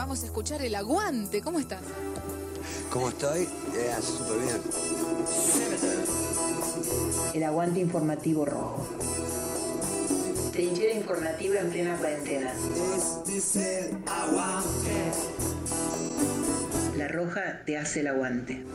vamos a escuchar El Aguante. ¿Cómo estás? ¿Cómo estoy? Súper bien. El Aguante Informativo Rojo. Trinchera informativa en plena cuarentena. Este es el aguante. La Roja te hace el aguante.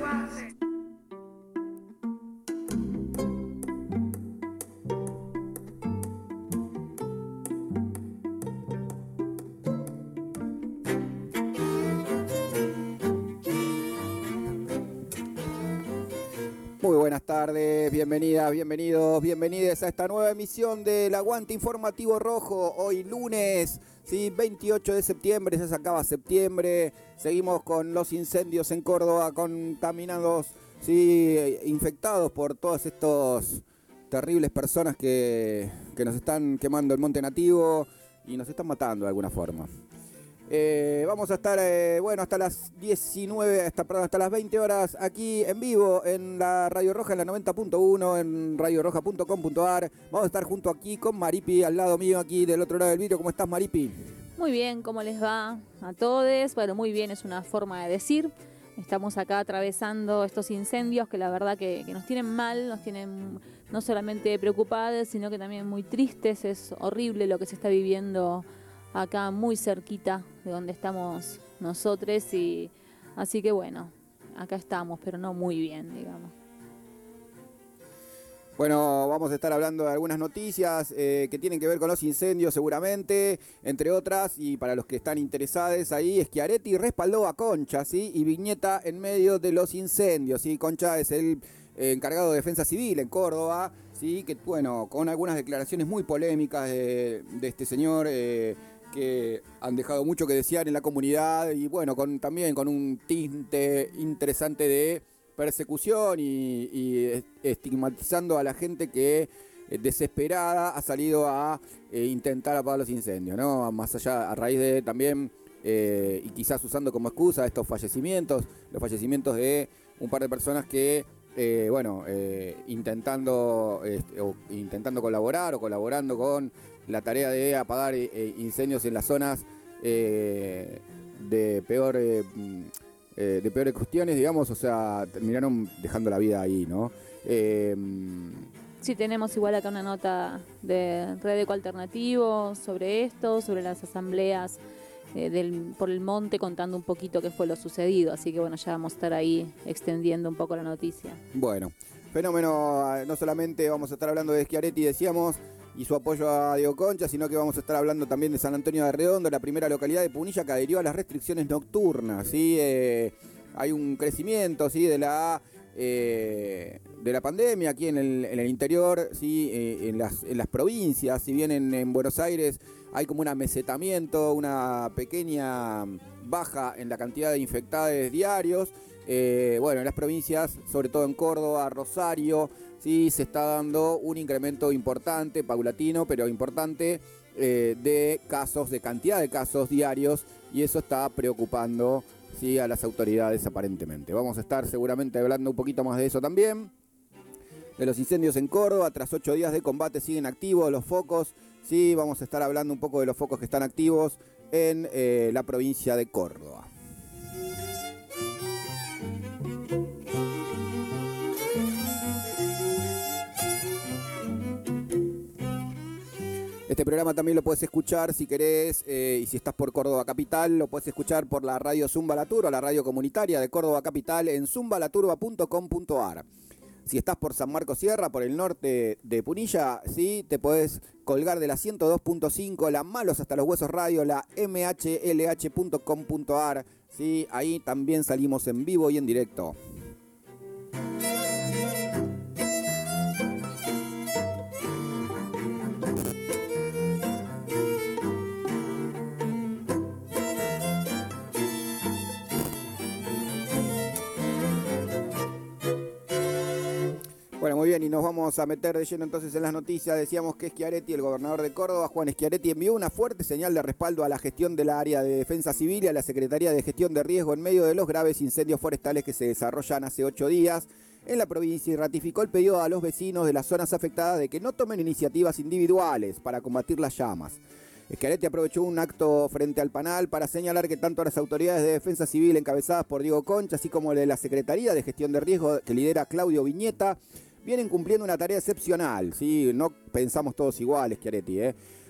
Muy buenas tardes, bienvenidas, bienvenidos, bienvenidas a esta nueva emisión del Aguante Informativo Rojo. Hoy lunes, sí, 28 de septiembre, ya se acaba septiembre. Seguimos con los incendios en Córdoba, contaminados, sí, infectados por todas estas terribles personas que nos están quemando el monte nativo y nos están matando de alguna forma. Vamos a estar, hasta las 19, hasta las 20 horas aquí en vivo en la Radio Roja, en la 90.1, en radioroja.com.ar. Vamos a estar junto aquí con Maripi, al lado mío, aquí del otro lado del vidrio. ¿Cómo estás, Maripi? Muy bien, ¿cómo les va a todos? Bueno, muy bien es una forma de decir. Estamos acá atravesando estos incendios que la verdad que nos tienen mal, nos tienen no solamente preocupados, sino que también muy tristes. Es horrible lo que se está viviendo acá muy cerquita de donde estamos nosotros, y así que bueno, acá estamos, pero no muy bien, digamos. Bueno, vamos a estar hablando de algunas noticias que tienen que ver con los incendios seguramente, entre otras, y para los que están interesados ahí, Schiaretti respaldó a Concha, ¿sí? Y Viñeta en medio de los incendios, ¿sí? Concha es el encargado de Defensa Civil en Córdoba, ¿sí? Que bueno, con algunas declaraciones muy polémicas de este señor, que han dejado mucho que desear en la comunidad, y bueno, también con un tinte interesante de persecución y estigmatizando a la gente que desesperada ha salido a intentar apagar los incendios, ¿no? Más allá, a raíz de también, y quizás usando como excusa estos fallecimientos, los fallecimientos de un par de personas que intentando colaborar o colaborando con la tarea de apagar incendios en las zonas de peores cuestiones, digamos, o sea, terminaron dejando la vida ahí, ¿no? Sí, tenemos igual acá una nota de Red Eco Alternativo sobre esto, sobre las asambleas por el monte, contando un poquito qué fue lo sucedido, así que bueno, ya vamos a estar ahí extendiendo un poco la noticia. Bueno, fenómeno, no solamente vamos a estar hablando de Schiaretti, decíamos, y su apoyo a Diego Concha, sino que vamos a estar hablando también de San Antonio de Redondo, la primera localidad de Punilla que adhirió a las restricciones nocturnas, ¿sí? Hay un crecimiento, ¿sí? de la pandemia aquí en el interior, ¿sí? En las provincias. Si bien en Buenos Aires hay como un amesetamiento, una pequeña baja en la cantidad de infectados diarios, en las provincias, sobre todo en Córdoba, Rosario, sí se está dando un incremento importante, paulatino, pero importante, de casos, de cantidad de casos diarios, y eso está preocupando, sí, a las autoridades aparentemente. Vamos a estar seguramente hablando un poquito más de eso también, de los incendios en Córdoba. Tras 8 días de combate siguen activos los focos, sí, vamos a estar hablando un poco de los focos que están activos en la provincia de Córdoba. Este programa también lo puedes escuchar si querés, y si estás por Córdoba Capital, lo puedes escuchar por la radio Zumba La Turba, la radio comunitaria de Córdoba Capital, en zumbalaturba.com.ar. Si estás por San Marcos Sierra, por el norte de Punilla, sí, te podés colgar de la 102.5, la Malos hasta los Huesos Radio, la mhlh.com.ar, sí, ahí también salimos en vivo y en directo. Bueno, muy bien, y nos vamos a meter de lleno entonces en las noticias. Decíamos que Schiaretti, el gobernador de Córdoba, Juan Schiaretti, envió una fuerte señal de respaldo a la gestión del área de Defensa Civil y a la Secretaría de Gestión de Riesgo en medio de los graves incendios forestales que se desarrollan hace 8 días en la provincia, y ratificó el pedido a los vecinos de las zonas afectadas de que no tomen iniciativas individuales para combatir las llamas. Schiaretti aprovechó un acto frente al Panal para señalar que tanto las autoridades de defensa civil encabezadas por Diego Concha, así como de la Secretaría de Gestión de Riesgo que lidera Claudio Viñeta, vienen cumpliendo una tarea excepcional, ¿sí? No pensamos todos iguales, Schiaretti,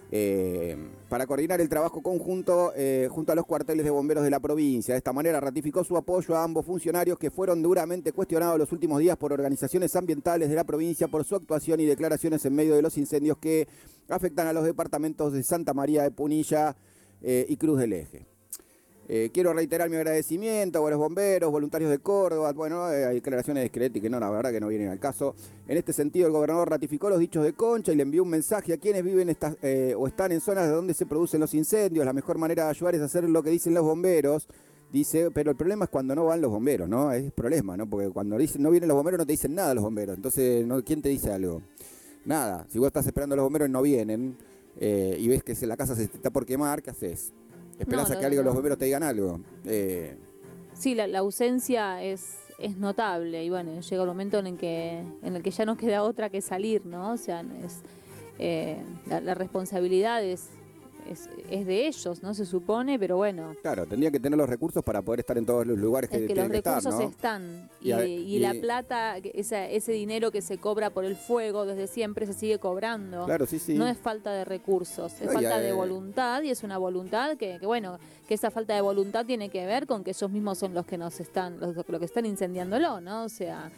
para coordinar el trabajo conjunto junto a los cuarteles de bomberos de la provincia. De esta manera ratificó su apoyo a ambos funcionarios que fueron duramente cuestionados los últimos días por organizaciones ambientales de la provincia por su actuación y declaraciones en medio de los incendios que afectan a los departamentos de Santa María de Punilla y Cruz del Eje. Quiero reiterar mi agradecimiento a los bomberos, voluntarios de Córdoba. Bueno, hay declaraciones de Schiaretti que no, la verdad que no vienen al caso. En este sentido, el gobernador ratificó los dichos de Concha y le envió un mensaje a quienes viven o están en zonas de donde se producen los incendios. La mejor manera de ayudar es hacer lo que dicen los bomberos. Dice, pero el problema es cuando no van los bomberos, ¿no? Es el problema, ¿no? Porque cuando dicen, no vienen los bomberos no te dicen nada los bomberos. Entonces, ¿quién te dice algo? Nada. Si vos estás esperando a los bomberos y no vienen y ves que la casa se está por quemar, ¿qué haces? ¿Esperás a que los bomberos te digan algo? Sí, la ausencia es notable y bueno, llega el momento en el que ya no queda otra que salir, ¿no? O sea, la responsabilidad es de ellos, ¿no? Se supone, pero bueno. Claro, tendría que tener los recursos para poder estar en todos los lugares que tienen que estar, ¿no? Los recursos están y la plata, ese dinero que se cobra por el fuego desde siempre se sigue cobrando. Claro, sí. No es falta de recursos, es falta de voluntad y es una voluntad que esa falta de voluntad tiene que ver con que ellos mismos son los que los que están incendiándolo, ¿no? O sea,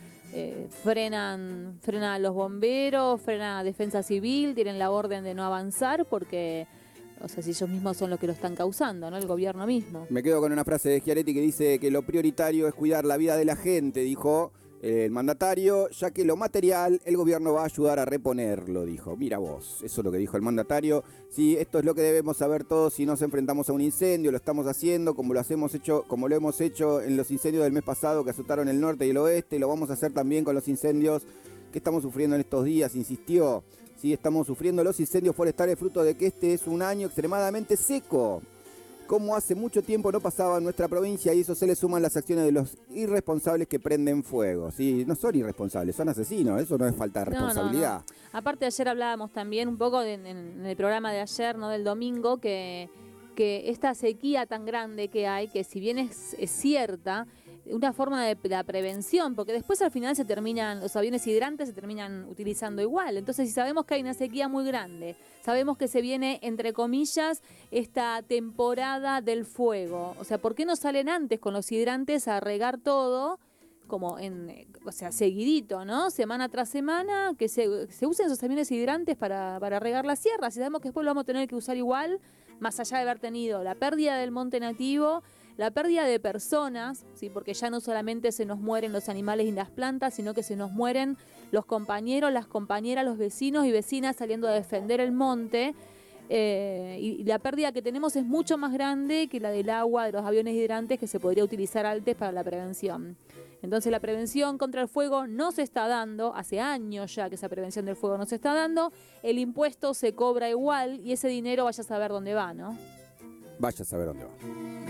frenan a los bomberos, frenan a Defensa Civil, tienen la orden de no avanzar porque... O sea, si ellos mismos son los que lo están causando, ¿no? El gobierno mismo. Me quedo con una frase de Schiaretti que dice que lo prioritario es cuidar la vida de la gente, dijo el mandatario, ya que lo material el gobierno va a ayudar a reponerlo, dijo. Mira vos, eso es lo que dijo el mandatario. Sí, esto es lo que debemos saber todos si nos enfrentamos a un incendio, lo estamos haciendo como lo hemos hecho en los incendios del mes pasado que azotaron el norte y el oeste, lo vamos a hacer también con los incendios que estamos sufriendo en estos días, insistió. Sí, estamos sufriendo los incendios forestales fruto de que este es un año extremadamente seco, como hace mucho tiempo no pasaba en nuestra provincia, y eso se le suman las acciones de los irresponsables que prenden fuego. Sí, no son irresponsables, son asesinos, eso no es falta de responsabilidad. No. Aparte ayer hablábamos también un poco en el programa de ayer, ¿no? Del domingo, que esta sequía tan grande que hay, que si bien es cierta, una forma de la prevención, porque después al final los aviones hidrantes se terminan utilizando igual. Entonces, si sabemos que hay una sequía muy grande, sabemos que se viene, entre comillas, esta temporada del fuego. O sea, ¿por qué no salen antes con los hidrantes a regar todo? Como seguidito, ¿no? Semana tras semana, que se usen esos aviones hidrantes para regar las sierras. Y sabemos que después lo vamos a tener que usar igual, más allá de haber tenido la pérdida del monte nativo, la pérdida de personas, ¿sí? Porque ya no solamente se nos mueren los animales y las plantas, sino que se nos mueren los compañeros, las compañeras, los vecinos y vecinas saliendo a defender el monte. Y la pérdida que tenemos es mucho más grande que la del agua, de los aviones hidrantes que se podría utilizar antes para la prevención. Entonces la prevención contra el fuego no se está dando, hace años ya que esa prevención del fuego no se está dando, el impuesto se cobra igual y ese dinero vaya a saber dónde va, ¿no? Vaya a saber dónde va.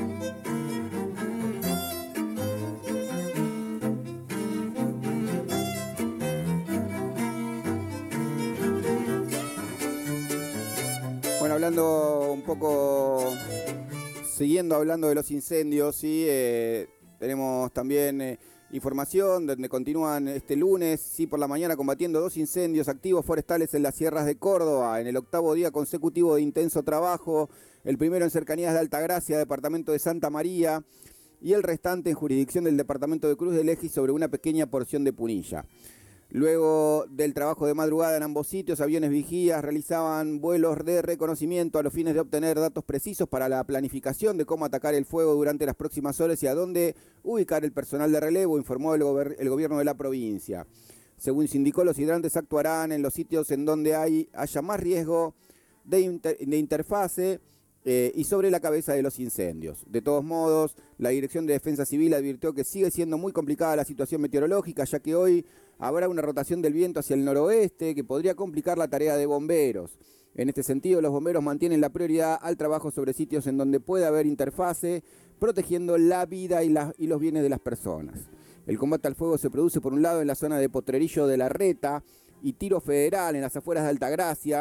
Bueno, hablando un poco, siguiendo hablando de los incendios, sí, tenemos también información donde continúan este lunes, sí, por la mañana combatiendo 2 incendios activos forestales en las sierras de Córdoba, en el 8º día consecutivo de intenso trabajo, el primero en cercanías de Altagracia, departamento de Santa María, y el restante en jurisdicción del departamento de Cruz del Eje y sobre una pequeña porción de Punilla. Luego del trabajo de madrugada en ambos sitios, aviones vigías realizaban vuelos de reconocimiento a los fines de obtener datos precisos para la planificación de cómo atacar el fuego durante las próximas horas y a dónde ubicar el personal de relevo, informó el gobierno de la provincia. Según se indicó, los hidrantes actuarán en los sitios en donde haya más riesgo de interfase y sobre la cabeza de los incendios. De todos modos, la Dirección de Defensa Civil advirtió que sigue siendo muy complicada la situación meteorológica, ya que hoy habrá una rotación del viento hacia el noroeste que podría complicar la tarea de bomberos. En este sentido, los bomberos mantienen la prioridad al trabajo sobre sitios en donde pueda haber interfase, protegiendo la vida y los bienes de las personas. El combate al fuego se produce por un lado en la zona de Potrerillo de la Reta y Tiro Federal en las afueras de Altagracia,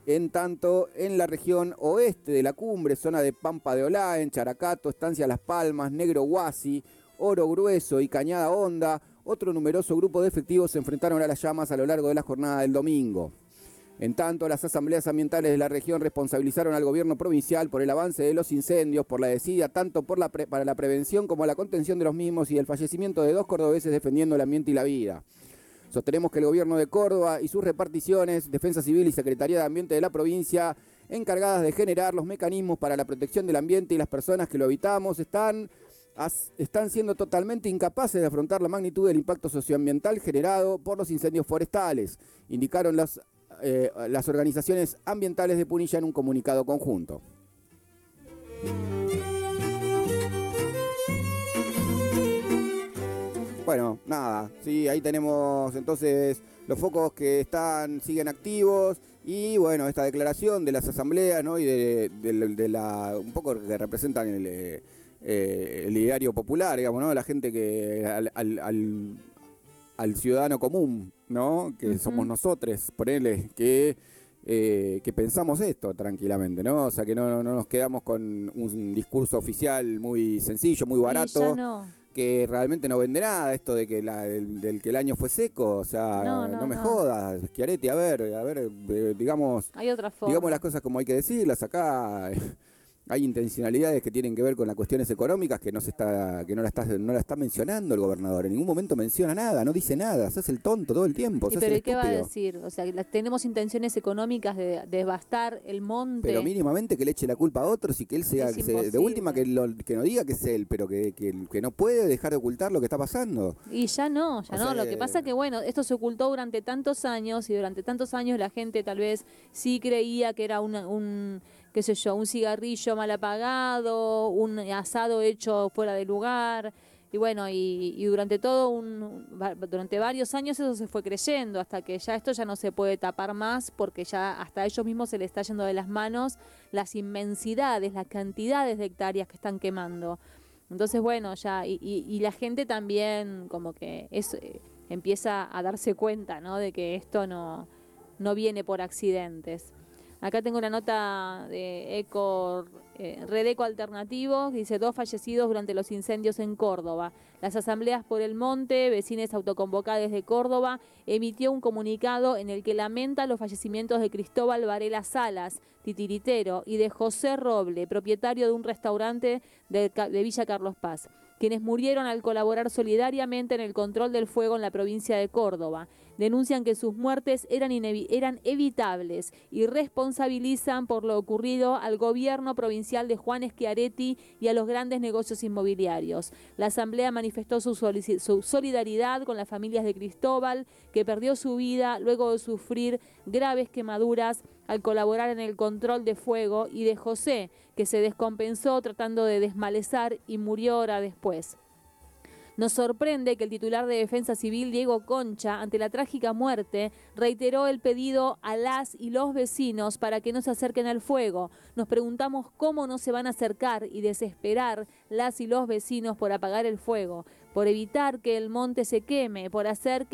En tanto, en la región oeste de la cumbre, zona de Pampa de Olaen, Characato, Estancia Las Palmas, Negro Huasi, Oro Grueso y Cañada Honda, otro numeroso grupo de efectivos se enfrentaron a las llamas a lo largo de la jornada del domingo. En tanto, las asambleas ambientales de la región responsabilizaron al gobierno provincial por el avance de los incendios, por la desidia tanto para la prevención como la contención de los mismos y el fallecimiento de 2 cordobeses defendiendo el ambiente y la vida. Sostenemos que el gobierno de Córdoba y sus reparticiones, Defensa Civil y Secretaría de Ambiente de la provincia, encargadas de generar los mecanismos para la protección del ambiente y las personas que lo habitamos, están siendo totalmente incapaces de afrontar la magnitud del impacto socioambiental generado por los incendios forestales, indicaron las organizaciones ambientales de Punilla en un comunicado conjunto. Bueno, nada, sí, ahí tenemos entonces los focos que siguen activos y bueno, esta declaración de las asambleas, ¿no? Y de la un poco que representan el ideario popular, digamos, ¿no? La gente que al ciudadano común, ¿no? Que somos nosotros, ponele, que pensamos esto tranquilamente, ¿no? O sea, que no nos quedamos con un discurso oficial muy sencillo, muy barato, que realmente no vende nada, esto de que del que el año fue seco, o sea, no me jodas, Schiaretti, a ver, digamos, hay otra forma. Digamos las cosas como hay que decirlas, acá hay intencionalidades que tienen que ver con las cuestiones económicas que no la está mencionando el gobernador. En ningún momento menciona nada, no dice nada, se hace el tonto todo el tiempo. ¿Pero qué va a decir? O sea, tenemos intenciones económicas de devastar el monte. Pero mínimamente que le eche la culpa a otros y que él sea, de última que no diga que es él, pero que no puede dejar de ocultar lo que está pasando. Y ya no. Lo que pasa que, bueno, esto se ocultó durante tantos años y durante tantos años la gente tal vez sí creía que era un qué sé yo, un cigarrillo mal apagado, un asado hecho fuera de lugar, y bueno, y durante durante varios años eso se fue creyendo, hasta que ya esto ya no se puede tapar más, porque ya hasta a ellos mismos se les está yendo de las manos las inmensidades, las cantidades de hectáreas que están quemando. Entonces, bueno, ya, y la gente también como que empieza a darse cuenta, ¿no? De que esto no viene por accidentes. Acá tengo una nota de Red Eco Alternativo, que dice 2 fallecidos durante los incendios en Córdoba. Las asambleas por el monte, vecinos autoconvocados de Córdoba, emitió un comunicado en el que lamenta los fallecimientos de Cristóbal Varela Salas, titiritero, y de José Roble, propietario de un restaurante de Villa Carlos Paz, quienes murieron al colaborar solidariamente en el control del fuego en la provincia de Córdoba. Denuncian que sus muertes eran evitables y responsabilizan por lo ocurrido al gobierno provincial de Juan Schiaretti y a los grandes negocios inmobiliarios. La asamblea manifestó su solidaridad con las familias de Cristóbal, que perdió su vida luego de sufrir graves quemaduras al colaborar en el control de fuego, y de José, que se descompensó tratando de desmalezar y murió horas después. Nos sorprende que el titular de Defensa Civil, Diego Concha, ante la trágica muerte, reiteró el pedido a las y los vecinos para que no se acerquen al fuego. Nos preguntamos cómo no se van a acercar y desesperar las y los vecinos por apagar el fuego, por evitar que el monte se queme, por hacer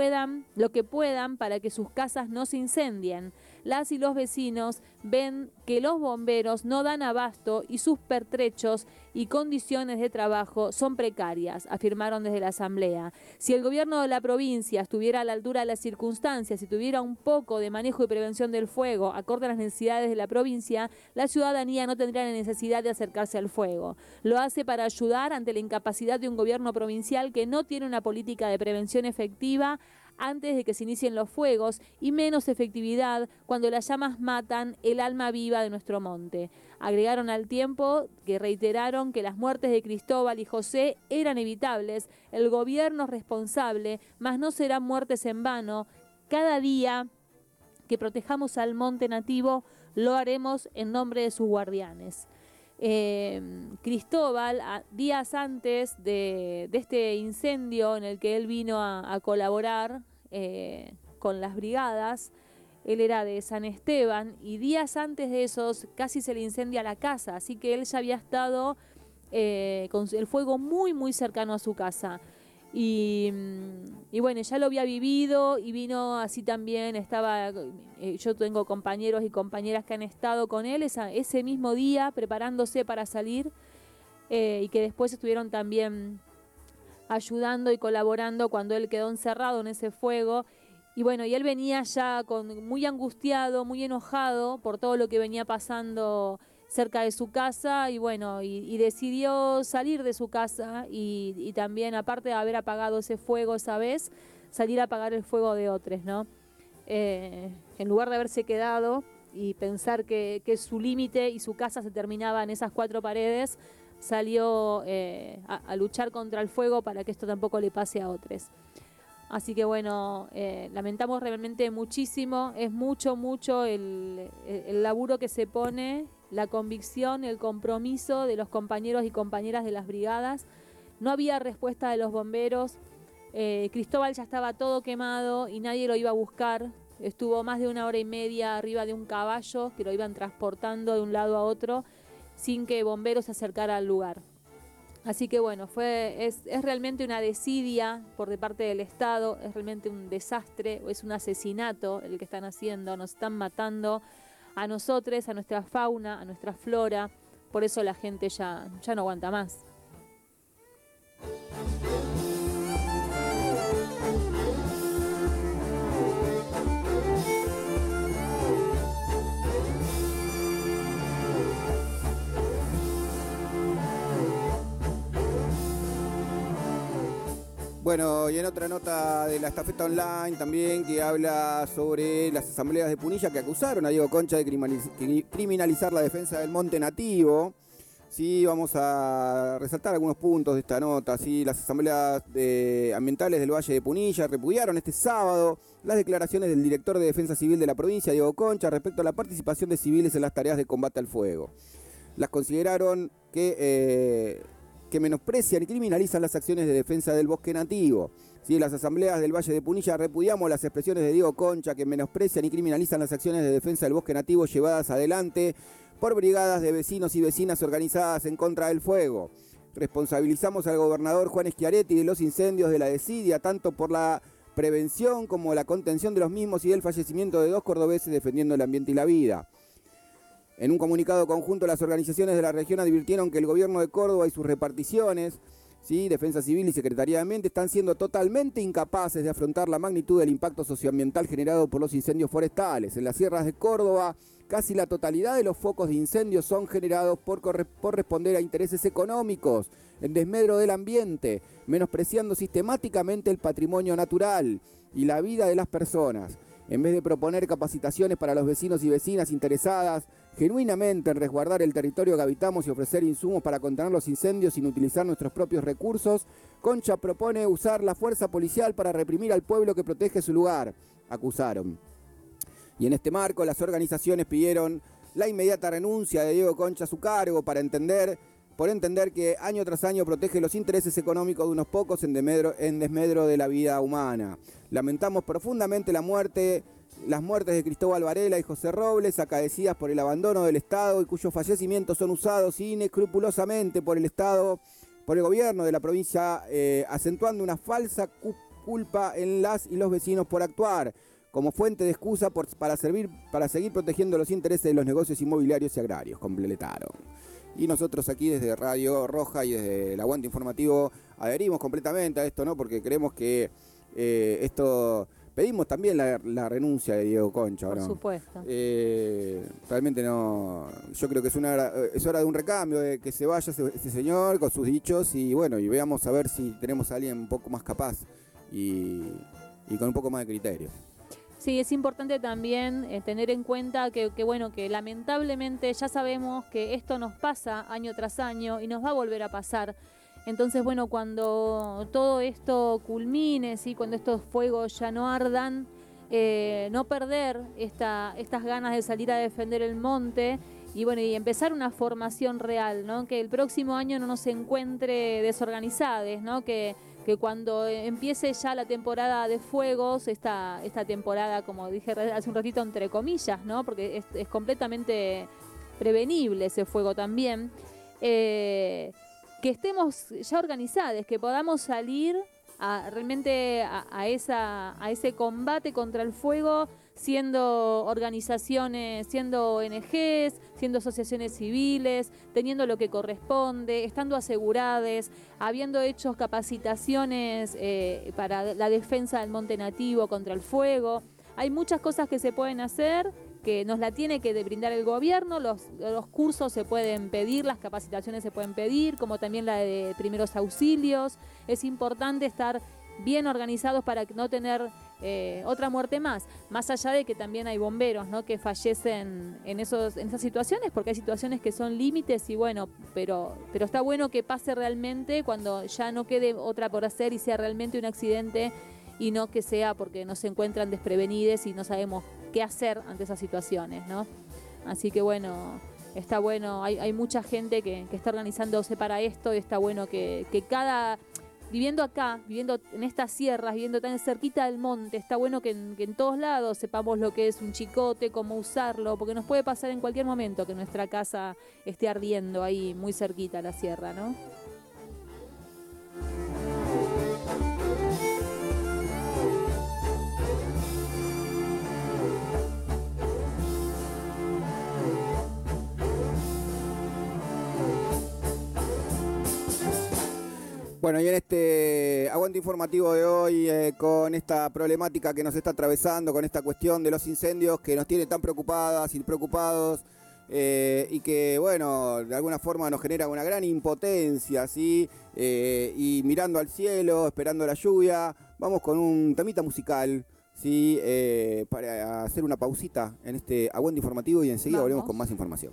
lo que puedan para que sus casas no se incendien. Las y los vecinos ven que los bomberos no dan abasto y sus pertrechos y condiciones de trabajo son precarias, afirmaron desde la asamblea. Si el gobierno de la provincia estuviera a la altura de las circunstancias y tuviera un poco de manejo y prevención del fuego, acorde a las necesidades de la provincia, la ciudadanía no tendría la necesidad de acercarse al fuego. Lo hace para ayudar ante la incapacidad de un gobierno provincial que no tiene una política de prevención efectiva antes de que se inicien los fuegos, y menos efectividad cuando las llamas matan el alma viva de nuestro monte. Agregaron al tiempo que reiteraron que las muertes de Cristóbal y José eran evitables, el gobierno es responsable, mas no serán muertes en vano. Cada día que protejamos al monte nativo, lo haremos en nombre de sus guardianes. Cristóbal, días antes de este incendio en el que él vino a colaborar con las brigadas, él era de San Esteban, y días antes de esos casi se le incendia la casa, así que él ya había estado con el fuego muy muy cercano a su casa. Y bueno, ya lo había vivido y vino así también, yo tengo compañeros y compañeras que han estado con él ese mismo día preparándose para salir y que después estuvieron también ayudando y colaborando cuando él quedó encerrado en ese fuego. Y bueno, y él venía ya muy angustiado, muy enojado por todo lo que venía pasando cerca de su casa y bueno, y decidió salir de su casa y también, aparte de haber apagado ese fuego esa vez, salir a apagar el fuego de otros, ¿no? En lugar de haberse quedado y pensar que su límite y su casa se terminaba en esas 4 paredes, salió a luchar contra el fuego para que esto tampoco le pase a otros. Así que bueno, lamentamos realmente muchísimo, es mucho el laburo que se pone, la convicción, el compromiso de los compañeros y compañeras de las brigadas. No había respuesta de los bomberos, Cristóbal ya estaba todo quemado y nadie lo iba a buscar, estuvo más de 1 hora y media arriba de un caballo que lo iban transportando de un lado a otro sin que bomberos se acercara al lugar. Así que bueno, es realmente una desidia por de parte del Estado, es realmente un desastre, es un asesinato el que están haciendo, nos están matando a nosotros, a nuestra fauna, a nuestra flora, por eso la gente ya no aguanta más. Bueno, y en otra nota de la estafeta online también que habla sobre las asambleas de Punilla que acusaron a Diego Concha de criminalizar la defensa del monte nativo. Sí, vamos a resaltar algunos puntos de esta nota. Sí, las asambleas ambientales del Valle de Punilla repudiaron este sábado las declaraciones del director de Defensa Civil de la provincia, Diego Concha, respecto a la participación de civiles en las tareas de combate al fuego. Las consideraron que menosprecian y criminalizan las acciones de defensa del bosque nativo. Sí, las asambleas del Valle de Punilla repudiamos las expresiones de Diego Concha que menosprecian y criminalizan las acciones de defensa del bosque nativo llevadas adelante por brigadas de vecinos y vecinas organizadas en contra del fuego. Responsabilizamos al gobernador Juan Schiaretti de los incendios de la desidia, tanto por la prevención como la contención de los mismos y del fallecimiento de 2 cordobeses defendiendo el ambiente y la vida. En un comunicado conjunto, las organizaciones de la región advirtieron que el gobierno de Córdoba y sus reparticiones, ¿sí?, Defensa Civil y Secretaría de Ambiente, están siendo totalmente incapaces de afrontar la magnitud del impacto socioambiental generado por los incendios forestales. En las sierras de Córdoba, casi la totalidad de los focos de incendios son generados por responder a intereses económicos, en desmedro del ambiente, menospreciando sistemáticamente el patrimonio natural y la vida de las personas. En vez de proponer capacitaciones para los vecinos y vecinas interesadas genuinamente en resguardar el territorio que habitamos y ofrecer insumos para contener los incendios sin utilizar nuestros propios recursos, Concha propone usar la fuerza policial para reprimir al pueblo que protege su lugar, acusaron. Y en este marco, las organizaciones pidieron la inmediata renuncia de Diego Concha a su cargo por entender que año tras año protege los intereses económicos de unos pocos en desmedro de la vida humana. Lamentamos profundamente las muertes de Cristóbal Varela y José Robles, acaecidas por el abandono del Estado y cuyos fallecimientos son usados inescrupulosamente por el Estado, por el gobierno de la provincia, acentuando una falsa culpa en las y los vecinos por actuar como fuente de excusa para seguir protegiendo los intereses de los negocios inmobiliarios y agrarios, completaron. Y nosotros aquí desde Radio Roja y desde el Aguante Informativo adherimos completamente a esto, ¿no? Porque creemos que esto... Pedimos también la renuncia de Diego Concha, ¿no? Por supuesto. Realmente no... Yo creo que es hora de un recambio, de que se vaya este señor con sus dichos y bueno, y veamos a ver si tenemos a alguien un poco más capaz y con un poco más de criterio. Sí, es importante también tener en cuenta que lamentablemente ya sabemos que esto nos pasa año tras año y nos va a volver a pasar. Entonces, bueno, cuando todo esto culmine, ¿sí?, cuando estos fuegos ya no ardan, no perder estas ganas de salir a defender el monte y bueno, y empezar una formación real, ¿no? Que el próximo año no nos encuentre desorganizados, ¿no? Que cuando empiece ya la temporada de fuegos, esta temporada, como dije hace un ratito, entre comillas, ¿no? Porque es completamente prevenible ese fuego también, que estemos ya organizados, que podamos salir realmente a ese combate contra el fuego, siendo organizaciones, siendo ONGs, siendo asociaciones civiles, teniendo lo que corresponde, estando aseguradas, habiendo hecho capacitaciones para la defensa del monte nativo contra el fuego. Hay muchas cosas que se pueden hacer, que nos la tiene que brindar el gobierno, los cursos se pueden pedir, las capacitaciones se pueden pedir, como también la de primeros auxilios. Es importante estar bien organizados para no tener otra muerte más allá de que también hay bomberos, ¿no?, que fallecen en esas situaciones, porque hay situaciones que son límites y bueno, pero está bueno que pase realmente cuando ya no quede otra por hacer y sea realmente un accidente y no que sea porque nos encuentran desprevenidos y no sabemos qué hacer ante esas situaciones, ¿no? Así que bueno, está bueno, hay mucha gente que está organizándose para esto y está bueno que cada... Viviendo acá, viviendo en estas sierras, viviendo tan cerquita del monte, está bueno que en todos lados sepamos lo que es un chicote, cómo usarlo, porque nos puede pasar en cualquier momento que nuestra casa esté ardiendo ahí muy cerquita a la sierra, ¿no? Bueno, y en este aguante informativo de hoy, con esta problemática que nos está atravesando, con esta cuestión de los incendios que nos tiene tan preocupadas y preocupados, y que, bueno, de alguna forma nos genera una gran impotencia, ¿sí? Y mirando al cielo, esperando la lluvia, vamos con un temita musical, ¿sí? Para hacer una pausita en este aguante informativo y enseguida volvemos con más información.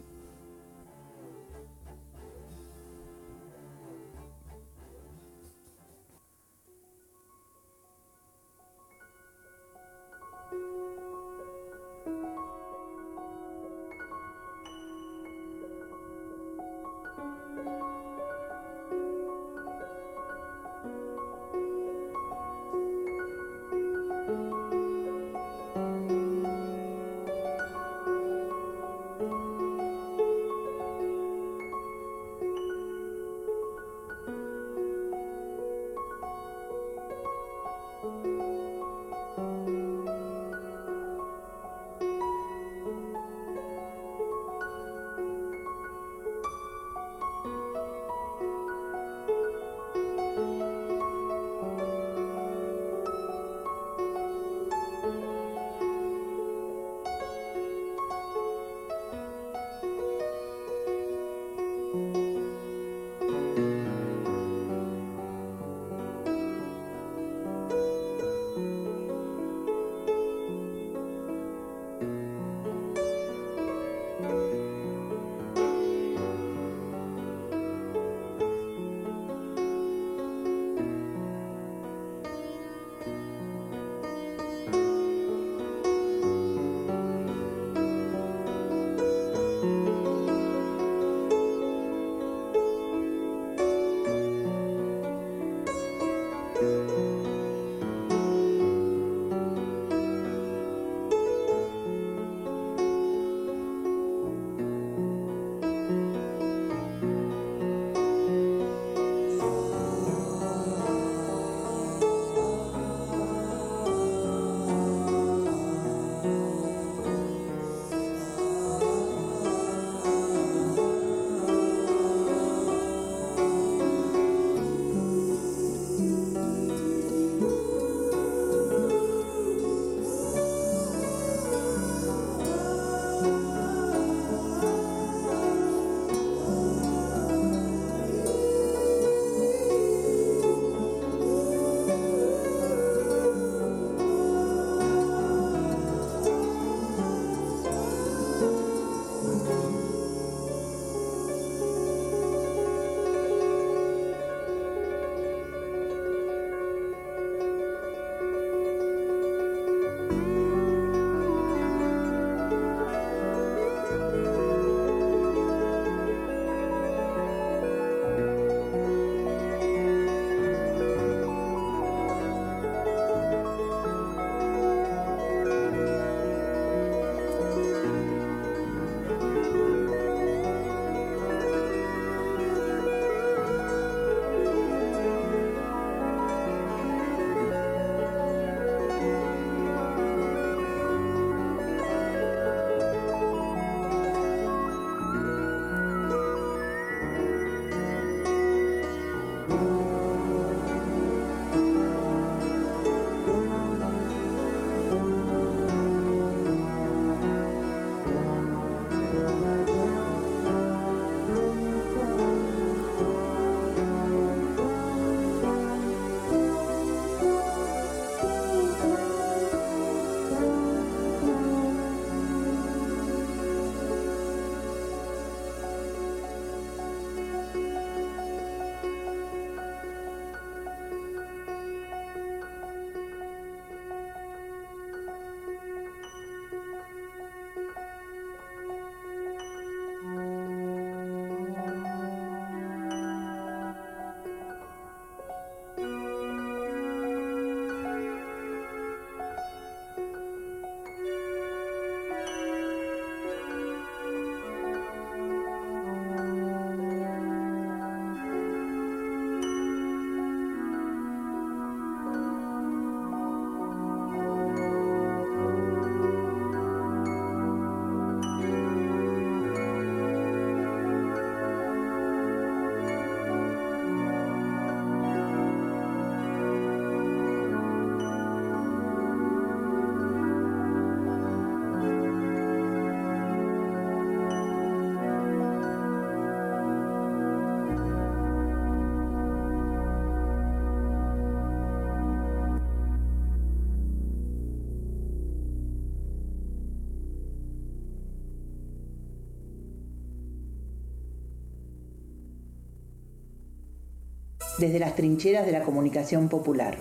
desde las trincheras de la comunicación popular.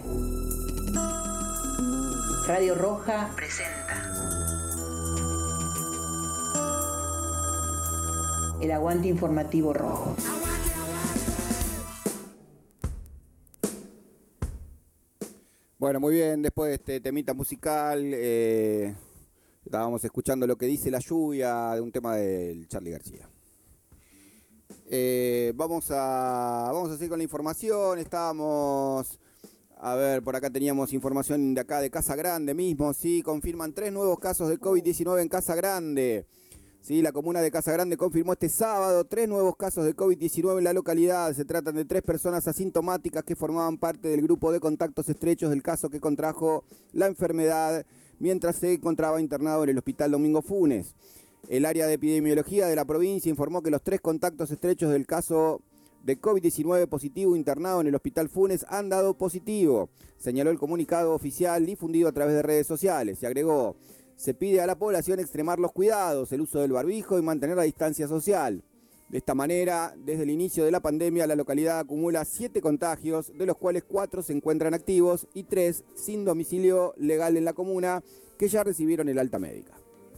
Radio Roja presenta el aguante informativo rojo. Bueno, muy bien, después de este temita musical, estábamos escuchando Lo que dice la lluvia, de un tema del Charly García. Vamos a seguir con la información. A ver, por acá teníamos información de acá de Casa Grande mismo, sí, confirman 3 nuevos casos de COVID-19 en Casa Grande. Sí, la comuna de Casa Grande confirmó este sábado 3 nuevos casos de COVID-19 en la localidad. Se tratan de 3 personas asintomáticas que formaban parte del grupo de contactos estrechos del caso que contrajo la enfermedad mientras se encontraba internado en el Hospital Domingo Funes. El área de epidemiología de la provincia informó que los 3 contactos estrechos del caso de COVID-19 positivo internado en el Hospital Funes han dado positivo, señaló el comunicado oficial difundido a través de redes sociales y agregó: se pide a la población extremar los cuidados, el uso del barbijo y mantener la distancia social. De esta manera, desde el inicio de la pandemia, la localidad acumula 7 contagios, de los cuales 4 se encuentran activos y 3 sin domicilio legal en la comuna, que ya recibieron el alta médica.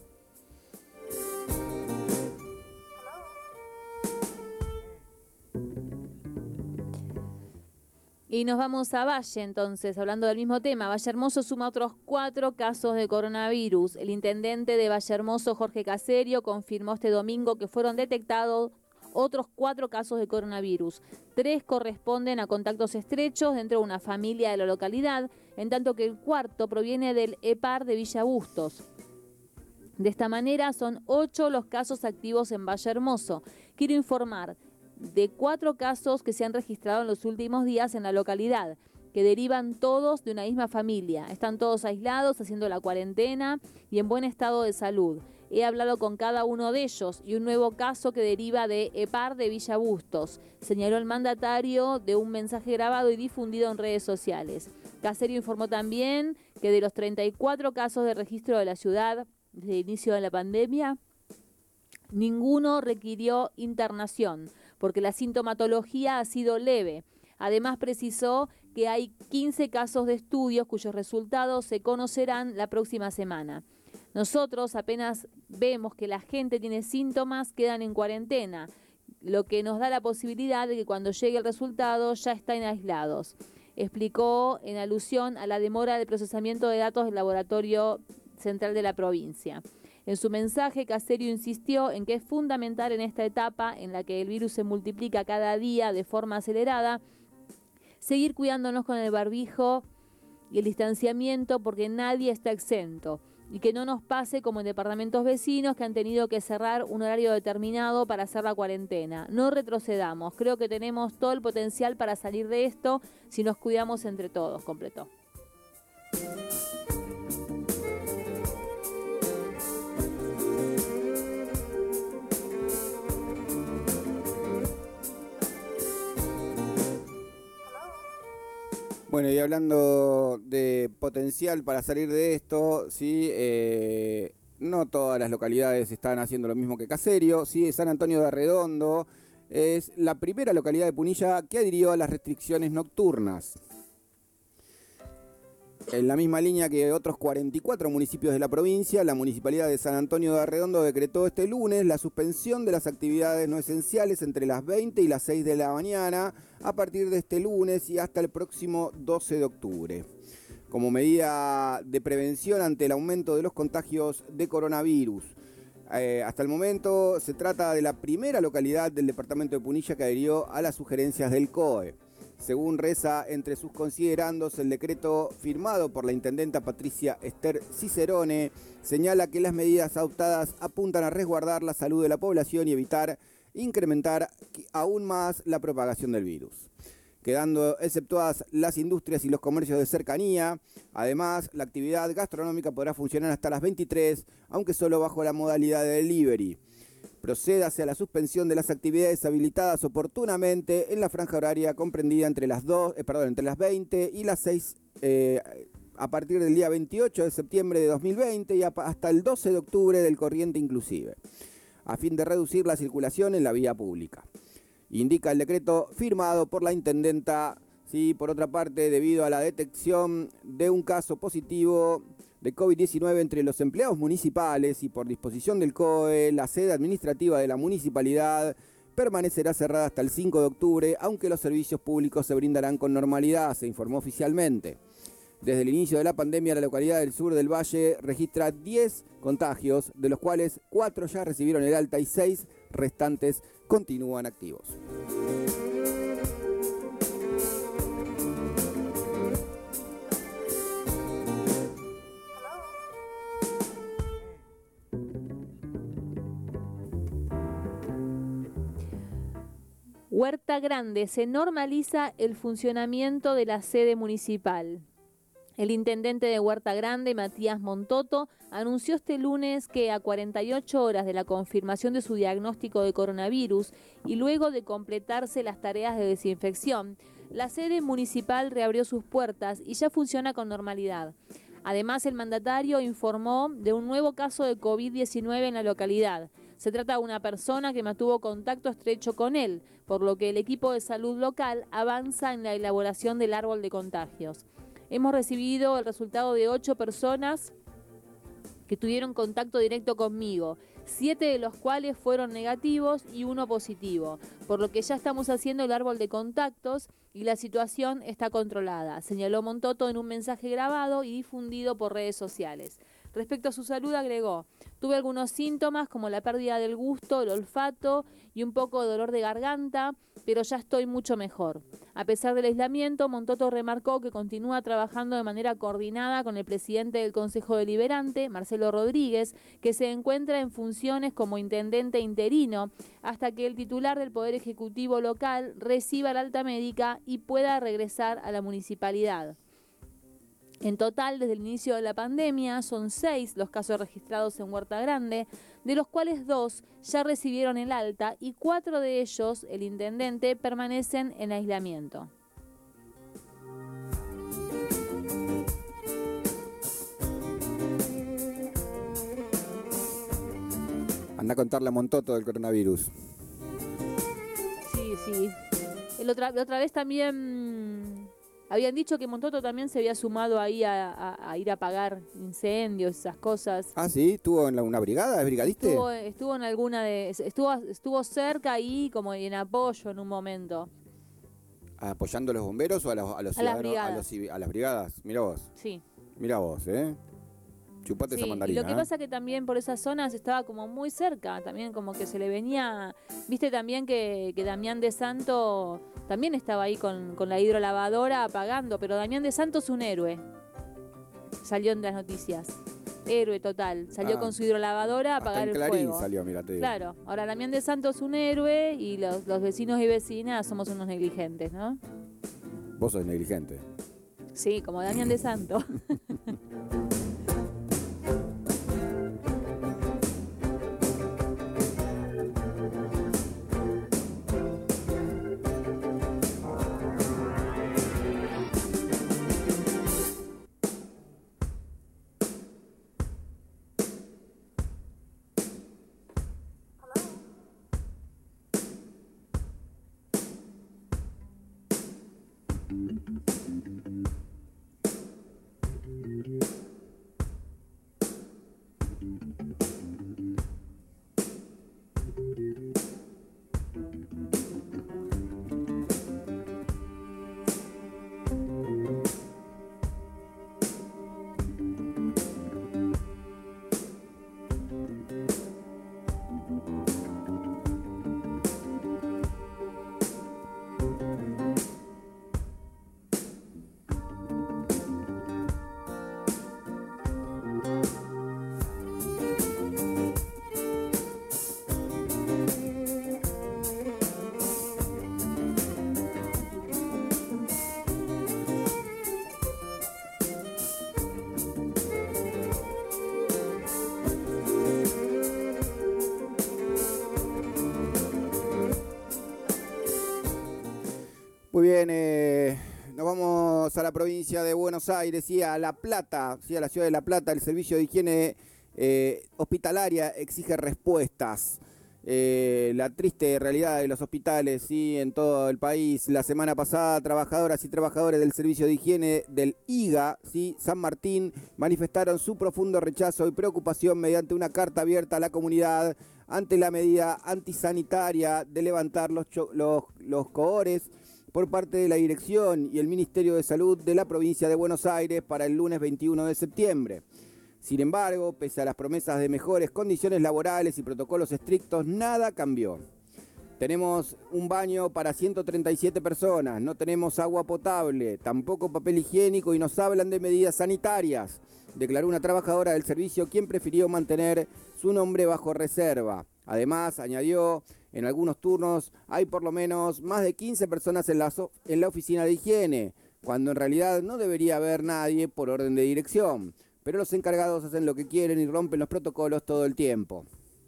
Y nos vamos a Valle, entonces, hablando del mismo tema. Valle Hermoso suma otros 4 casos de coronavirus. El intendente de Valle Hermoso, Jorge Caserio, confirmó este domingo que fueron detectados otros 4 casos de coronavirus. 3 corresponden a contactos estrechos dentro de una familia de la localidad, en tanto que el 4º proviene del EPAR de Villa Bustos. De esta manera, son 8 los casos activos en Valle Hermoso. Quiero informar de 4 casos que se han registrado en los últimos días en la localidad, que derivan todos de una misma familia. Están todos aislados, haciendo la cuarentena y en buen estado de salud. He hablado con cada uno de ellos y un nuevo caso que deriva de EPAR de Villa Bustos, señaló el mandatario de un mensaje grabado y difundido en redes sociales. Caserio informó también que de los 34 casos de registro de la ciudad desde el inicio de la pandemia, ninguno requirió internación, porque la sintomatología ha sido leve. Además, precisó que hay 15 casos de estudios cuyos resultados se conocerán la próxima semana. Nosotros apenas vemos que la gente tiene síntomas, quedan en cuarentena, lo que nos da la posibilidad de que cuando llegue el resultado ya estén aislados. Explicó en alusión a la demora del procesamiento de datos del Laboratorio Central de la provincia. En su mensaje, Caserio insistió en que es fundamental en esta etapa en la que el virus se multiplica cada día de forma acelerada, seguir cuidándonos con el barbijo y el distanciamiento, porque nadie está exento, y que no nos pase como en departamentos vecinos que han tenido que cerrar un horario determinado para hacer la cuarentena. No retrocedamos, creo que tenemos todo el potencial para salir de esto si nos cuidamos entre todos, completó. Bueno, y hablando de potencial para salir de esto, sí, no todas las localidades están haciendo lo mismo que Caserio. Sí, San Antonio de Arredondo es la primera localidad de Punilla que adhirió a las restricciones nocturnas. En la misma línea que otros 44 municipios de la provincia, la Municipalidad de San Antonio de Arredondo decretó este lunes la suspensión de las actividades no esenciales entre las 20 y las 6 de la mañana a partir de este lunes y hasta el próximo 12 de octubre, como medida de prevención ante el aumento de los contagios de coronavirus. Hasta el momento se trata de la primera localidad del departamento de Punilla que adhirió a las sugerencias del COE. Según reza entre sus considerandos, el decreto firmado por la intendenta Patricia Esther Cicerone señala que las medidas adoptadas apuntan a resguardar la salud de la población y evitar incrementar aún más la propagación del virus, quedando exceptuadas las industrias y los comercios de cercanía. Además, la actividad gastronómica podrá funcionar hasta las 23, aunque solo bajo la modalidad de delivery. Procédase a la suspensión de las actividades habilitadas oportunamente en la franja horaria comprendida entre las 20 y las 6 a partir del día 28 de septiembre de 2020 y hasta el 12 de octubre del corriente inclusive, a fin de reducir la circulación en la vía pública. indica el decreto firmado por la intendenta. Sí, por otra parte, debido a la detección de un caso positivo de COVID-19 entre los empleados municipales y por disposición del COE, la sede administrativa de la municipalidad permanecerá cerrada hasta el 5 de octubre, aunque los servicios públicos se brindarán con normalidad, se informó oficialmente. Desde el inicio de la pandemia, la localidad del sur del Valle registra 10 contagios, de los cuales 4 ya recibieron el alta y 6 restantes continúan activos. Huerta Grande, se normaliza el funcionamiento de la sede municipal. El intendente de Huerta Grande, Matías Montoto, anunció este lunes que a 48 horas de la confirmación de su diagnóstico de coronavirus y luego de completarse las tareas de desinfección, la sede municipal reabrió sus puertas y ya funciona con normalidad. Además, el mandatario informó de un nuevo caso de COVID-19 en la localidad. Se trata de una persona que mantuvo contacto estrecho con él, por lo que el equipo de salud local avanza en la elaboración del árbol de contagios. Hemos recibido el resultado de 8 personas que tuvieron contacto directo conmigo, 7 de los cuales fueron negativos y 1 positivo, por lo que ya estamos haciendo el árbol de contactos y la situación está controlada, señaló Montoto en un mensaje grabado y difundido por redes sociales. Respecto a su salud, agregó: tuve algunos síntomas como la pérdida del gusto, el olfato y un poco de dolor de garganta, pero ya estoy mucho mejor. A pesar del aislamiento, Montoto remarcó que continúa trabajando de manera coordinada con el presidente del Consejo Deliberante, Marcelo Rodríguez, que se encuentra en funciones como intendente interino, hasta que el titular del Poder Ejecutivo local reciba el alta médica y pueda regresar a la municipalidad. En total, desde el inicio de la pandemia, son 6 los casos registrados en Huerta Grande, de los cuales 2 ya recibieron el alta y 4 de ellos, el intendente, permanecen en aislamiento. Anda a contarle a Montoto del coronavirus. Sí. La otra vez también habían dicho que Montoto también se había sumado ahí a ir a apagar incendios, esas cosas. Ah, sí, estuvo en una brigada, ¿es brigadista? Estuvo en alguna de... Estuvo cerca ahí como en apoyo en un momento. ¿Apoyando a los bomberos o a los ciudadanos? A las brigadas, mirá vos. Sí. Mirá vos, Chupate esa mandarina. Y lo que pasa que también por esas zonas estaba como muy cerca, también como que se le venía... Viste también que Damián de Santo también estaba ahí con la hidrolavadora apagando, pero Damián de Santo es un héroe. Salió en las noticias. Héroe total. Salió con su hidrolavadora a apagar el Clarín fuego. salió, mira, te digo. Claro. Ahora Damián de Santo es un héroe y los vecinos y vecinas somos unos negligentes, ¿no? Vos sos negligente. Sí, como Damián de Santo. Muy bien, nos vamos a la provincia de Buenos Aires y a La Plata, sí, a la ciudad de La Plata. El servicio de higiene hospitalaria exige respuestas. la triste realidad de los hospitales, ¿sí? En todo el país. La semana pasada, trabajadoras y trabajadores del servicio de higiene del IGA, ¿sí? San Martín, manifestaron su profundo rechazo y preocupación mediante una carta abierta a la comunidad ante la medida antisanitaria de levantar los cohores por parte de la Dirección y el Ministerio de Salud de la provincia de Buenos Aires para el lunes 21 de septiembre. Sin embargo, pese a las promesas de mejores condiciones laborales y protocolos estrictos, nada cambió. Tenemos un baño para 137 personas, no tenemos agua potable, tampoco papel higiénico y nos hablan de medidas sanitarias, declaró una trabajadora del servicio quien prefirió mantener su nombre bajo reserva. Además, añadió, en algunos turnos hay por lo menos más de 15 personas en la oficina de higiene, cuando en realidad no debería haber nadie por orden de dirección. Pero los encargados hacen lo que quieren y rompen los protocolos todo el tiempo.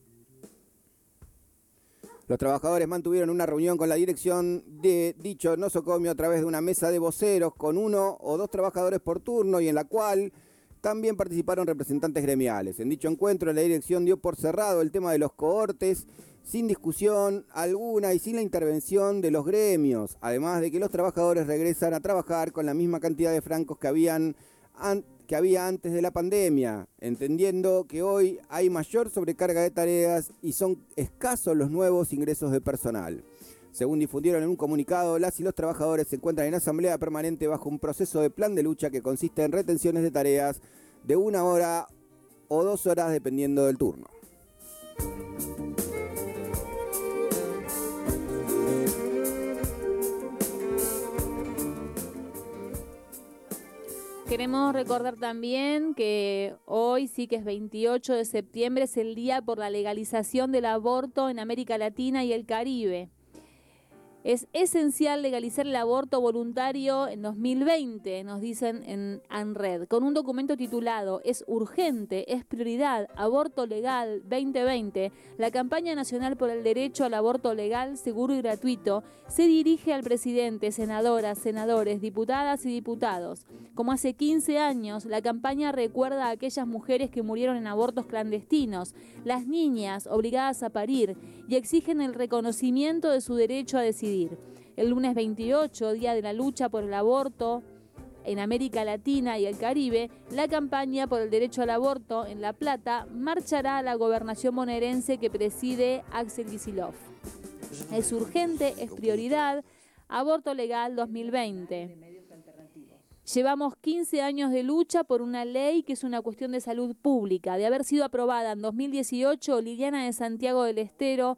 Los trabajadores mantuvieron una reunión con la dirección de dicho nosocomio a través de una mesa de voceros con 1 o 2 trabajadores por turno y en la cual también participaron representantes gremiales. En dicho encuentro la dirección dio por cerrado el tema de los cohortes sin discusión alguna y sin la intervención de los gremios, además de que los trabajadores regresan a trabajar con la misma cantidad de francos que había antes de la pandemia, entendiendo que hoy hay mayor sobrecarga de tareas y son escasos los nuevos ingresos de personal. Según difundieron en un comunicado, las y los trabajadores se encuentran en asamblea permanente bajo un proceso de plan de lucha que consiste en retenciones de tareas de 1 hora o 2 horas dependiendo del turno. Queremos recordar también que hoy sí que es 28 de septiembre, es el día por la legalización del aborto en América Latina y el Caribe. Es esencial legalizar el aborto voluntario en 2020, nos dicen en ANRED, con un documento titulado "Es urgente, es prioridad, aborto legal 2020". La campaña nacional por el derecho al aborto legal, seguro y gratuito se dirige al presidente, senadoras, senadores, diputadas y diputados. Como hace 15 años, la campaña recuerda a aquellas mujeres que murieron en abortos clandestinos, las niñas obligadas a parir, y exigen el reconocimiento de su derecho a decidir. El lunes 28, día de la lucha por el aborto en América Latina y el Caribe, la campaña por el derecho al aborto en La Plata marchará a la gobernación bonaerense que preside Axel Kicillof. Es urgente, es prioridad, aborto legal 2020. Llevamos 15 años de lucha por una ley que es una cuestión de salud pública. De haber sido aprobada en 2018, Liliana de Santiago del Estero,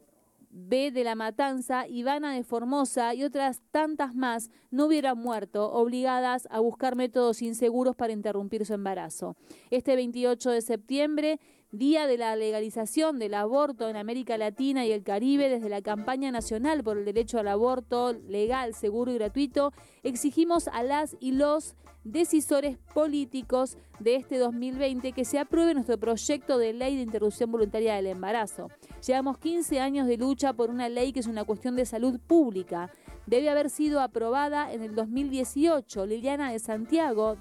B de La Matanza, Ivana de Formosa y otras tantas más no hubieran muerto, obligadas a buscar métodos inseguros para interrumpir su embarazo. Este 28 de septiembre, día de la legalización del aborto en América Latina y el Caribe, desde la campaña nacional por el derecho al aborto legal, seguro y gratuito, exigimos a las y los decisores políticos de este 2020 que se apruebe nuestro proyecto de ley de interrupción voluntaria del embarazo. Llevamos 15 años de lucha por una ley que es una cuestión de salud pública. Debe haber sido aprobada en el 2018. Liliana de Santiago,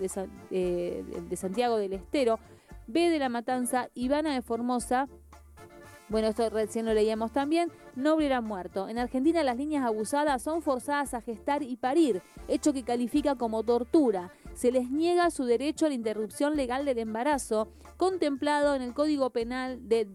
de Santiago del Estero, B de La Matanza, Ivana de Formosa, bueno, esto recién lo leíamos también, no hubieran muerto. En Argentina las niñas abusadas son forzadas a gestar y parir, hecho que califica como tortura. Se les niega su derecho a la interrupción legal del embarazo, contemplado en el Código Penal de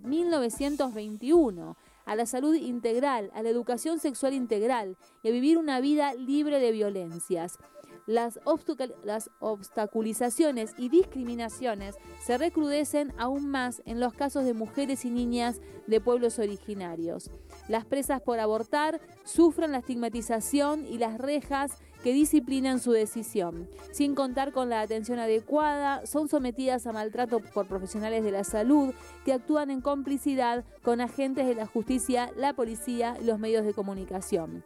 1921, a la salud integral, a la educación sexual integral y a vivir una vida libre de violencias. Las obstaculizaciones y discriminaciones se recrudecen aún más en los casos de mujeres y niñas de pueblos originarios. Las presas por abortar sufren la estigmatización y las rejas que disciplinan su decisión. Sin contar con la atención adecuada, son sometidas a maltrato por profesionales de la salud que actúan en complicidad con agentes de la justicia, la policía y los medios de comunicación.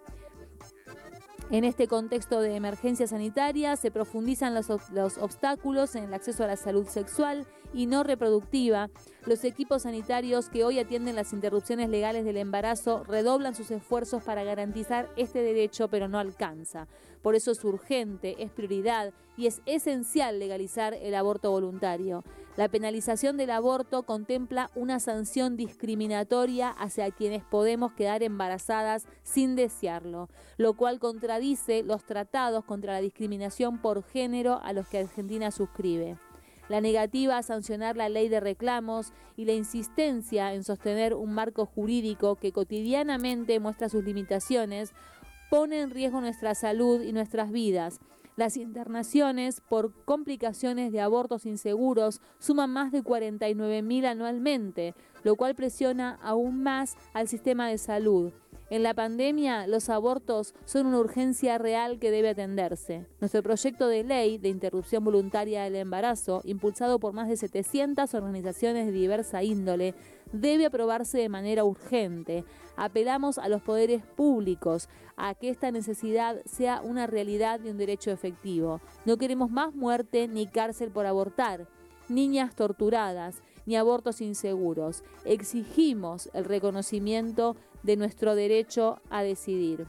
En este contexto de emergencia sanitaria se profundizan los obstáculos en el acceso a la salud sexual y no reproductiva. Los equipos sanitarios que hoy atienden las interrupciones legales del embarazo redoblan sus esfuerzos para garantizar este derecho, pero no alcanza. Por eso es urgente, es prioridad y es esencial legalizar el aborto voluntario. La penalización del aborto contempla una sanción discriminatoria hacia quienes podemos quedar embarazadas sin desearlo, lo cual contradice los tratados contra la discriminación por género a los que Argentina suscribe. La negativa a sancionar la ley de reclamos y la insistencia en sostener un marco jurídico que cotidianamente muestra sus limitaciones pone en riesgo nuestra salud y nuestras vidas. Las internaciones por complicaciones de abortos inseguros suman más de 49.000 anualmente, lo cual presiona aún más al sistema de salud. En la pandemia, los abortos son una urgencia real que debe atenderse. Nuestro proyecto de ley de interrupción voluntaria del embarazo, impulsado por más de 700 organizaciones de diversa índole, debe aprobarse de manera urgente. Apelamos a los poderes públicos a que esta necesidad sea una realidad y un derecho efectivo. No queremos más muerte ni cárcel por abortar, niñas torturadas, ni abortos inseguros. Exigimos el reconocimiento de nuestro derecho a decidir.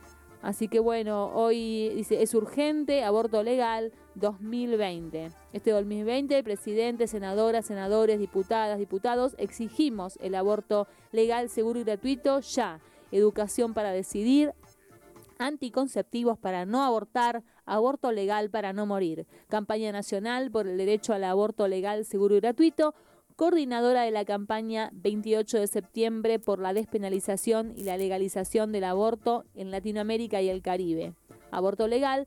Así que bueno, hoy dice, es urgente, aborto legal 2020. Este 2020, presidentes, senadoras, senadores, diputadas, diputados, exigimos el aborto legal, seguro y gratuito ya. Educación para decidir, anticonceptivos para no abortar, aborto legal para no morir. Campaña nacional por el derecho al aborto legal, seguro y gratuito. Coordinadora de la campaña 28 de septiembre por la despenalización y la legalización del aborto en Latinoamérica y el Caribe. Aborto legal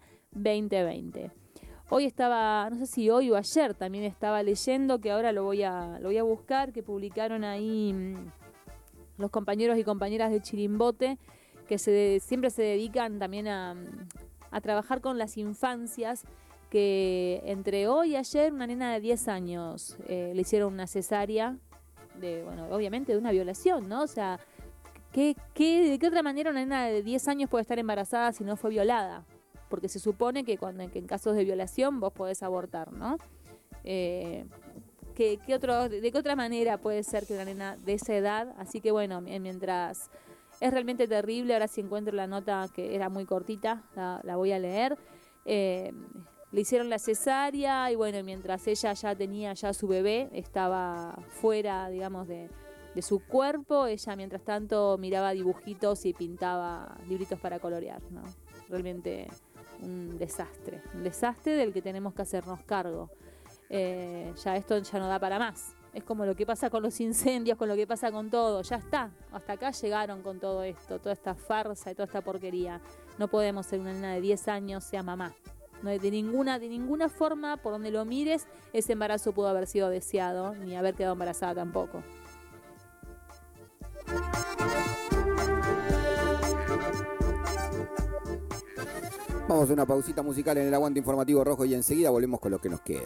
2020. Hoy estaba, no sé si hoy o ayer también estaba leyendo, que ahora lo voy a buscar, que publicaron ahí los compañeros y compañeras de Chirimbote, que siempre se dedican también a trabajar con las infancias, que entre hoy y ayer una nena de 10 años le hicieron una cesárea, obviamente de una violación, ¿no? O sea, ¿de qué otra manera una nena de 10 años puede estar embarazada si no fue violada? Porque se supone que en casos de violación vos podés abortar, ¿no? ¿De qué otra manera puede ser que una nena de esa edad? Así que bueno, mientras es realmente terrible, ahora si encuentro la nota que era muy cortita, la voy a leer. Le hicieron la cesárea y bueno, mientras ella ya tenía su bebé, estaba fuera, digamos, de su cuerpo, ella mientras tanto miraba dibujitos y pintaba libritos para colorear, ¿no? Realmente un desastre del que tenemos que hacernos cargo. Ya esto ya no da para más. Es como lo que pasa con los incendios, con lo que pasa con todo. Ya está, hasta acá llegaron con todo esto, toda esta farsa y toda esta porquería. No podemos ser una nena de 10 años, sea mamá. No, de ninguna forma, por donde lo mires, ese embarazo pudo haber sido deseado, ni haber quedado embarazada tampoco. Vamos a una pausita musical en el Aguante Informativo Rojo y enseguida volvemos con lo que nos quede.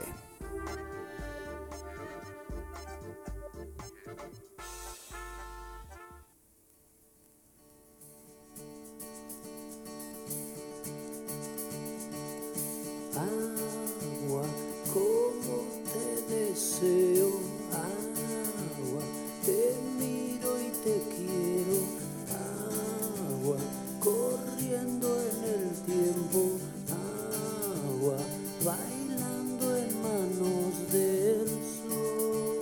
Agua, como te deseo, agua, te miro y te quiero, agua, corriendo en el tiempo, agua, bailando en manos del sol,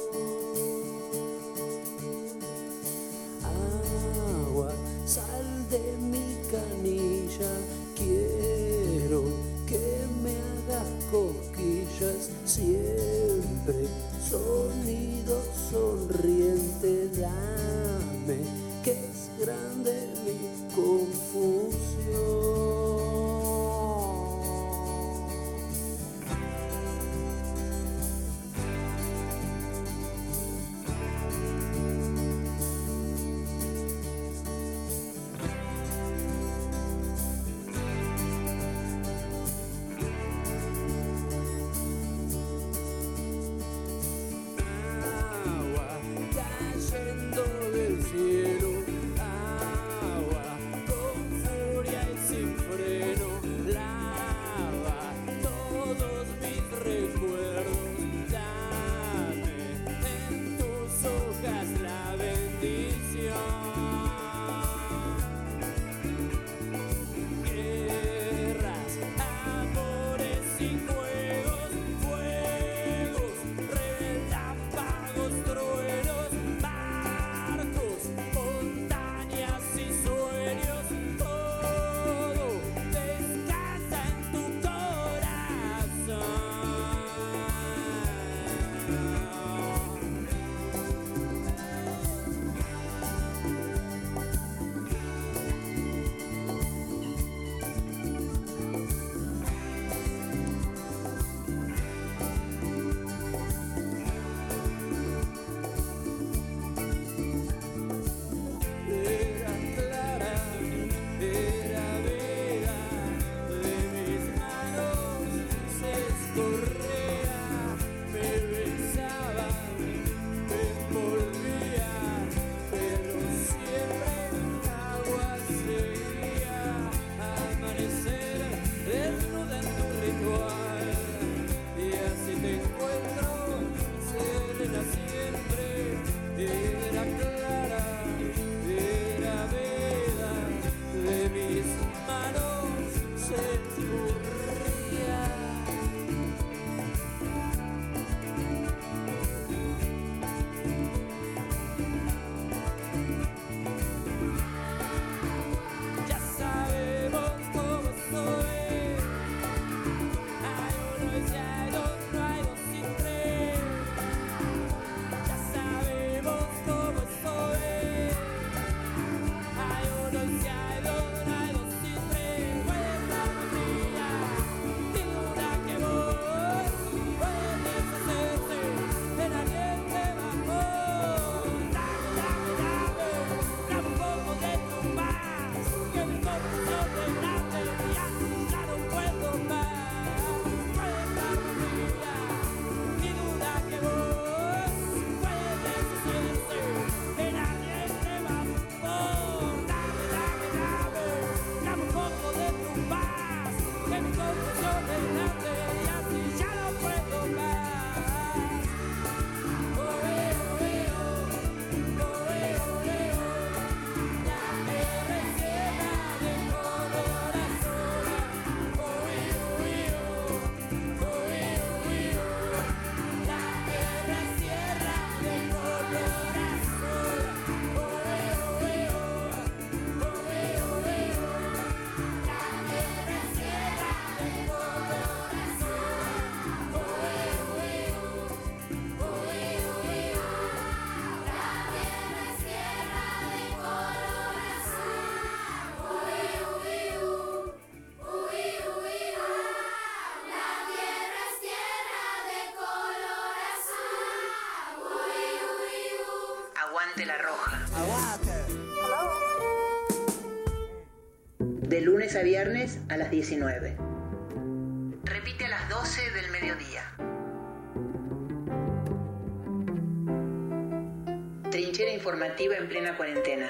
agua, sal de mi canilla, quiero que me hagas cosquillas siempre, sonido sonriente, dame que es grande mi confusión. de lunes a viernes a las 19. Repite a las 12 del mediodía. Trinchera informativa en plena cuarentena.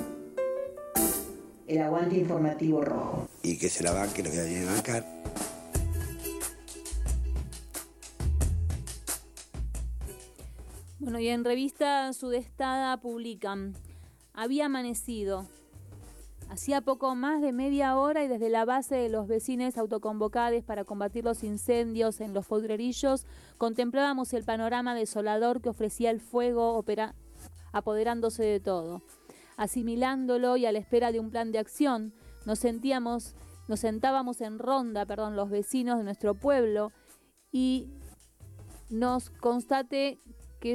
El aguante informativo rojo. Y que se la banque, lo que viene a bancar. Bueno, y en revista Sudestada publican: había amanecido. Hacía poco más de media hora y desde la base de los vecinos autoconvocados para combatir los incendios en los Potrerillos contemplábamos el panorama desolador que ofrecía el fuego apoderándose de todo. Asimilándolo y a la espera de un plan de acción, nos sentábamos en ronda, los vecinos de nuestro pueblo, y nos constaté que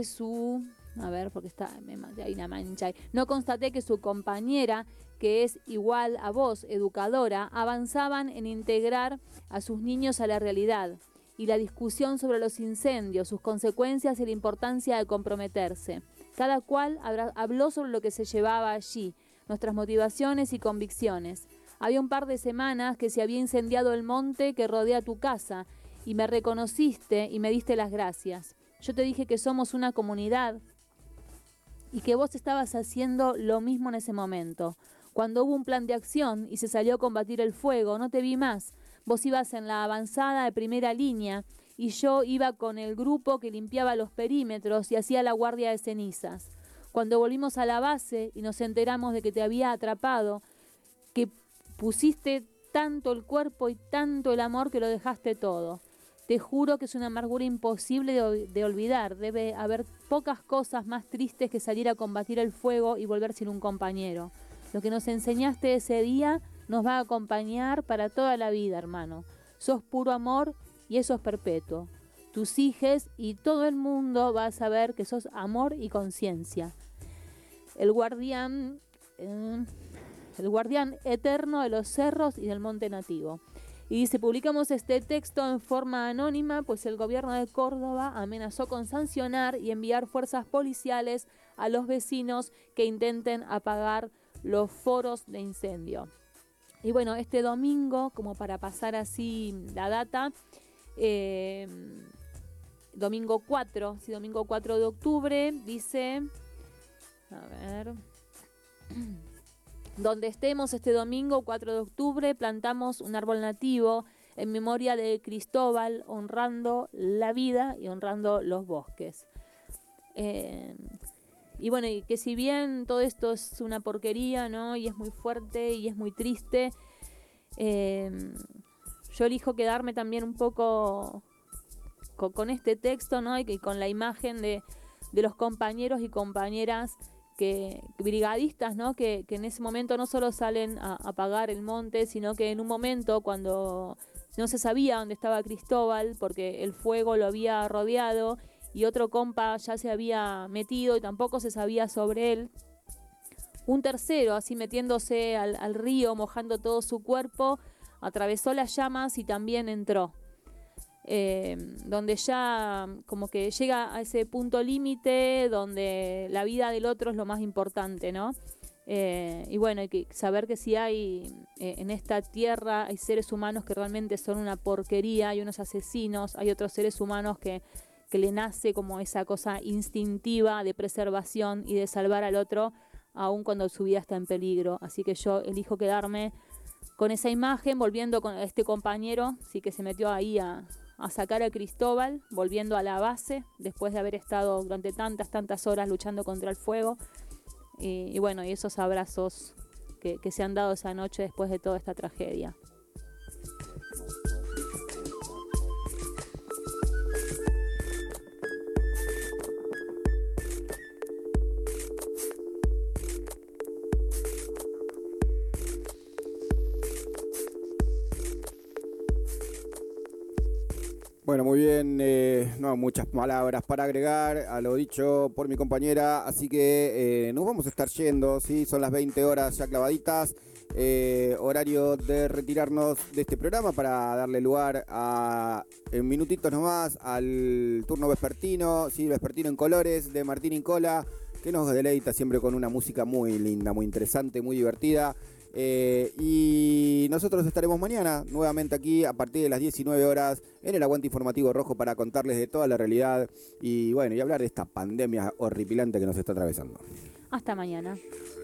no constaté que su compañera, que es igual a vos, educadora, avanzaban en integrar a sus niños a la realidad y la discusión sobre los incendios, sus consecuencias y la importancia de comprometerse. Cada cual habló sobre lo que se llevaba allí, nuestras motivaciones y convicciones. Había un par de semanas que se había incendiado el monte que rodea tu casa y me reconociste y me diste las gracias. Yo te dije que somos una comunidad y que vos estabas haciendo lo mismo en ese momento. Cuando hubo un plan de acción y se salió a combatir el fuego, no te vi más. Vos ibas en la avanzada de primera línea y yo iba con el grupo que limpiaba los perímetros y hacía la guardia de cenizas. Cuando volvimos a la base y nos enteramos de que te había atrapado, que pusiste tanto el cuerpo y tanto el amor que lo dejaste todo. Te juro que es una amargura imposible de olvidar. Debe haber pocas cosas más tristes que salir a combatir el fuego y volver sin un compañero. Lo que nos enseñaste ese día nos va a acompañar para toda la vida, hermano. Sos puro amor y eso es perpetuo. Tus hijes y todo el mundo va a saber que sos amor y conciencia. El guardián eterno de los cerros y del monte nativo. Y dice: publicamos este texto en forma anónima, pues el gobierno de Córdoba amenazó con sancionar y enviar fuerzas policiales a los vecinos que intenten apagar los foros de incendio. Y bueno, este domingo, como para pasar así la data, domingo 4 de octubre, dice, donde estemos este domingo 4 de octubre, plantamos un árbol nativo en memoria de Cristóbal, honrando la vida y honrando los bosques. Y bueno, y que si bien todo esto es una porquería, ¿no? Y es muy fuerte y es muy triste, yo elijo quedarme también un poco con este texto, ¿no? Y con la imagen de los compañeros y compañeras brigadistas, ¿no? Que en ese momento no solo salen a apagar el monte, sino que en un momento cuando no se sabía dónde estaba Cristóbal, porque el fuego lo había rodeado y otro compa ya se había metido y tampoco se sabía sobre él, un tercero, así metiéndose al río, mojando todo su cuerpo, atravesó las llamas y también entró. Donde ya como que llega a ese punto límite donde la vida del otro es lo más importante, ¿no? Y bueno, hay que saber que si hay en esta tierra hay seres humanos que realmente son una porquería, hay unos asesinos, hay otros seres humanos que le nace como esa cosa instintiva de preservación y de salvar al otro, aun cuando su vida está en peligro. Así que yo elijo quedarme con esa imagen, volviendo con este compañero, sí, que se metió ahí a sacar a Cristóbal, volviendo a la base, después de haber estado durante tantas horas luchando contra el fuego. Y bueno, y esos abrazos que se han dado esa noche después de toda esta tragedia. Bueno, muy bien, no muchas palabras para agregar a lo dicho por mi compañera, así que nos vamos a estar yendo, ¿sí? Son las 20 horas ya clavaditas, horario de retirarnos de este programa para darle lugar en minutitos nomás al turno vespertino, ¿sí? Vespertino en colores de Martín Incola, que nos deleita siempre con una música muy linda, muy interesante, muy divertida. Y nosotros estaremos mañana nuevamente aquí a partir de las 19 horas en el Aguante Informativo Rojo para contarles de toda la realidad y bueno, y hablar de esta pandemia horripilante que nos está atravesando. Hasta mañana.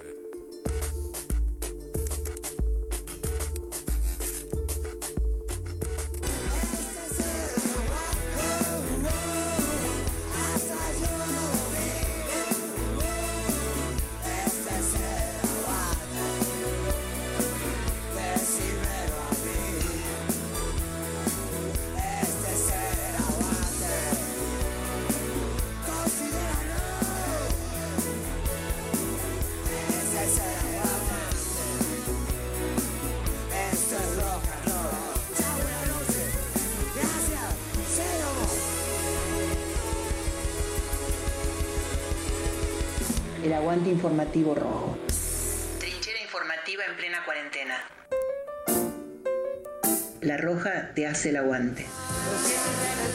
El Aguante Informativo Rojo. Trinchera informativa en plena cuarentena. La Roja te hace el aguante.